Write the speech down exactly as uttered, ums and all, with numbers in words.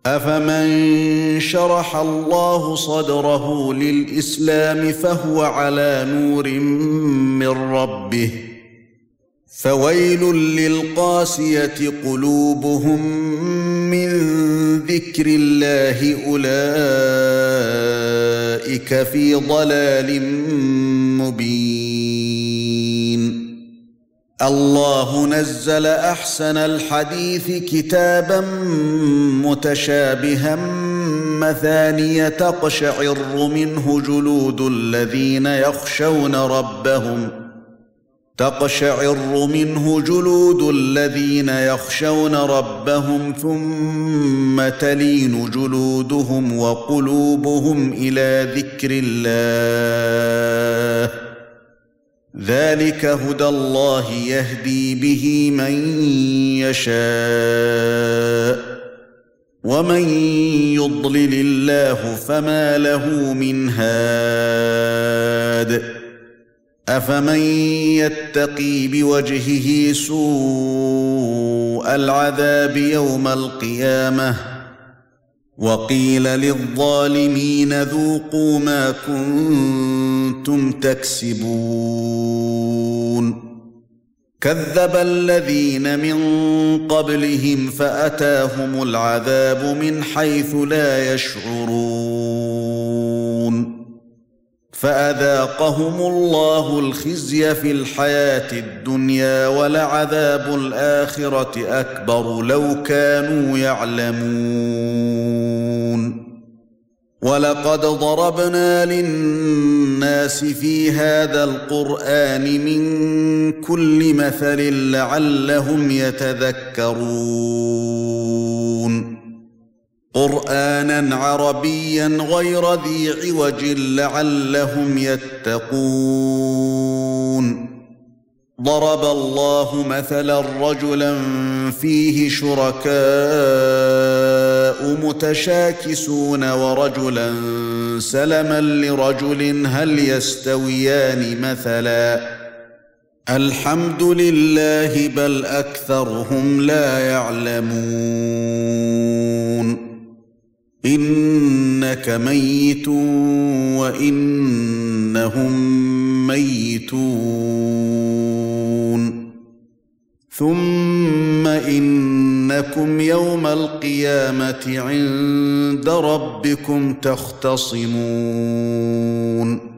أفمن شرح الله صدره للإسلام فهو على نور من ربه فويل للقاسية قلوبهم من ذكر الله أولئك في ضلال مبين. الله نزل أحسن الحديث كتابا متشابها مثانية تقشعر منه جلود الذين يخشون ربهم تقشعر منه جلود الذين يخشون ربهم ثم تلين جلودهم وقلوبهم إلى ذكر الله ذلك هدى الله يهدي به من يشاء ومن يضلل الله فما له من هاد. أفمن يتقي بوجهه سوء العذاب يوم القيامة وقيل للظالمين ذوقوا ما كنتم تكسبون. كذب الذين من قبلهم فأتاهم العذاب من حيث لا يشعرون فأذاقهم الله الخزي في الحياة الدنيا ولعذاب الآخرة أكبر لو كانوا يعلمون. ولقد ضربنا للناس في هذا القرآن من كل مثل لعلهم يتذكرون قرآنا عربيا غير ذي عوج لعلهم يتقون. ضرب الله مثلا رجلا فيه شركاء متشاكسون ورجلا سلما لرجل هل يستويان مثلا الحمد لله بل أكثرهم لا يعلمون. إنك ميت وإنهم ميتون ثم إنكم يوم القيامة عند ربكم تختصمون.